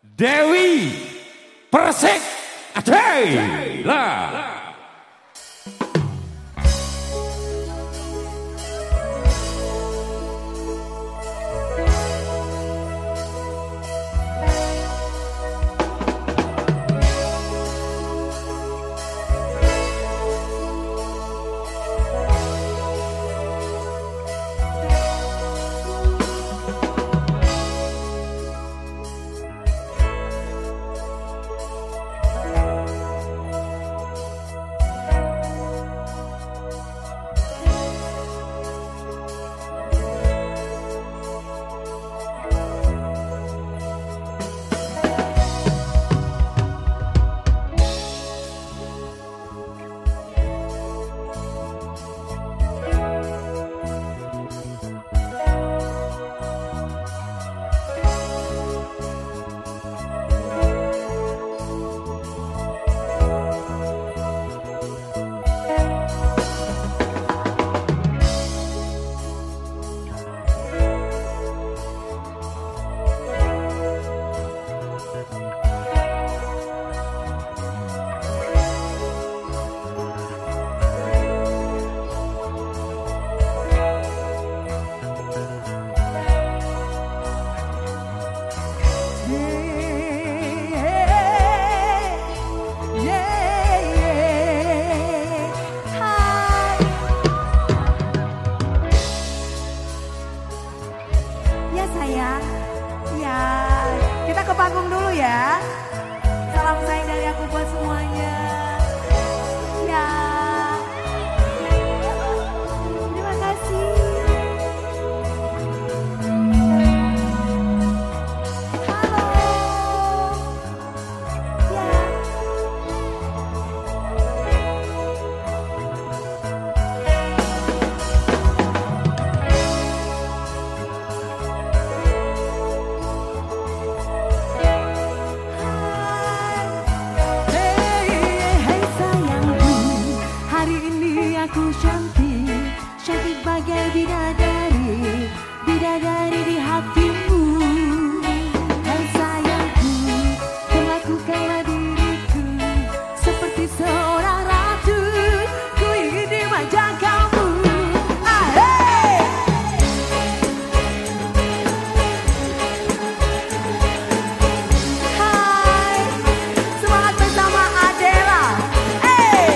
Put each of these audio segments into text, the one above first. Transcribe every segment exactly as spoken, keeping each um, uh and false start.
Dewi Persik Adela. Sayang, ya kita ke panggung dulu ya. Salam sayang dari aku buat semuanya. Ya, terima kasih. Halo, ya. Aku cantik, cantik bagai bidadari, bidadari di hatimu. Hai sayangku, perlakukanlah diriku seperti seorang ratu. Ku ingin dimanja kamu. Ah, hey! Hai, semangat bersama Adela. Hey!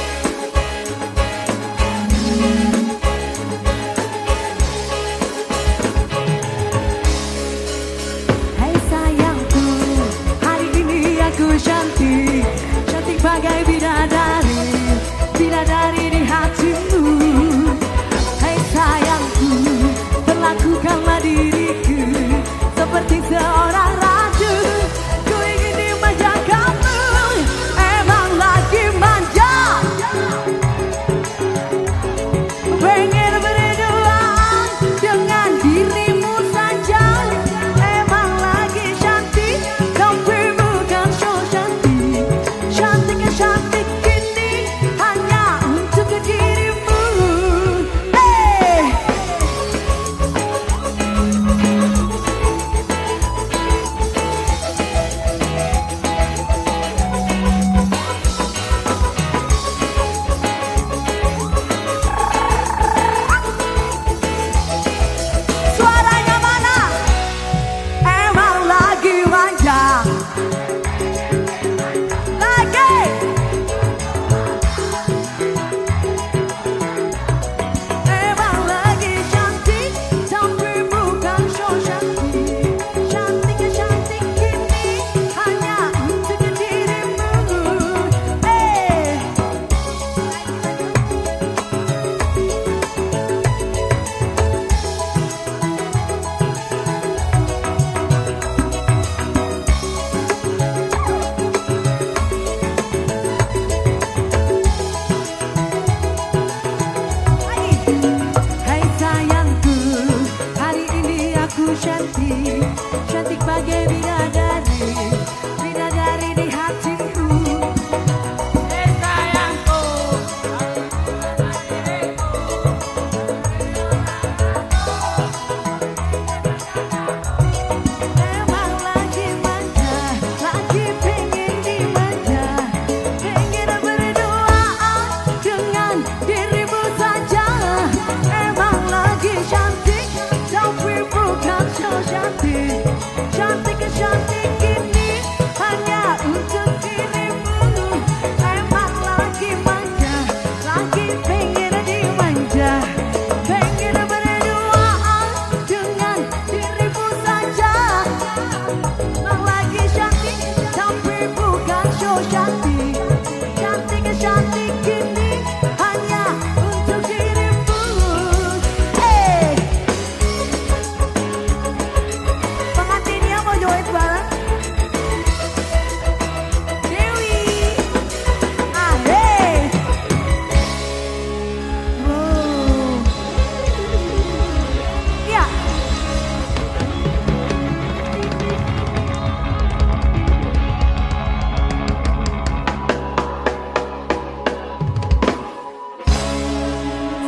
Aku cantik, cantik bagai bidadari, bidadari di hatimu. Hai sayangku, perlakukanlah diriku seperti seorang ratu. Ku ingin dimanja kamu, emang lagi manja. Pengen berduaan dengan dirimu saja. Emang lagi cantik, tapi bukan so cantik. Cantik, cantik.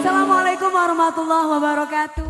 Assalamualaikum warahmatullahi wabarakatuh.